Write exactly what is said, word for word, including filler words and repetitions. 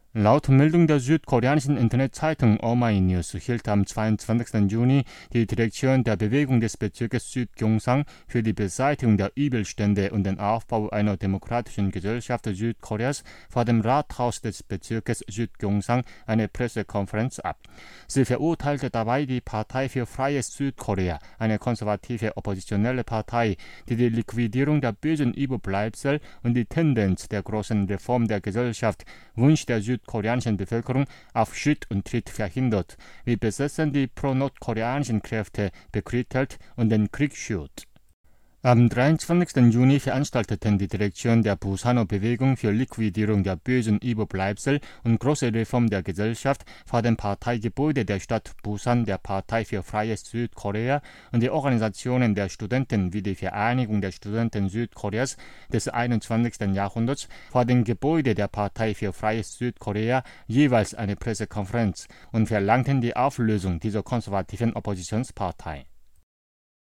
Laut Meldung der südkoreanischen Internetzeitung Aomhmay News hielt am zweiundzwanzigsten Juni die Direktion der Bewegung des Bezirkes Südgyeongsang für die Beseitigung der Übelstände und den Aufbau einer demokratischen Gesellschaft Südkoreas vor dem Rathaus des Bezirkes Südgyeongsang eine Pressekonferenz ab. Sie verurteilte dabei die Partei für Freies Südkorea, eine konservative oppositionelle Partei, die die Liquidierung der bösen Überbleibsel und die Tendenz der großen Reform der Gesellschaft, Wunsch der südkoreanischen Bevölkerung, auf Schritt und Tritt verhindert, wie besessen die pro-nordkoreanischen Kräfte bekrittelt und den Krieg schürt. Am dreiundzwanzigsten Juni veranstalteten die Direktion der Busaner Bewegung für Liquidierung der bösen Überbleibsel und große Reform der Gesellschaft vor dem Parteigebäude der Stadt Busan der Partei für Freies Südkorea und die Organisationen der Studenten wie die Vereinigung der Studenten Südkoreas des einundzwanzigsten Jahrhunderts vor dem Gebäude der Partei für Freies Südkorea jeweils eine Pressekonferenz und verlangten die Auflösung dieser konservativen Oppositionspartei.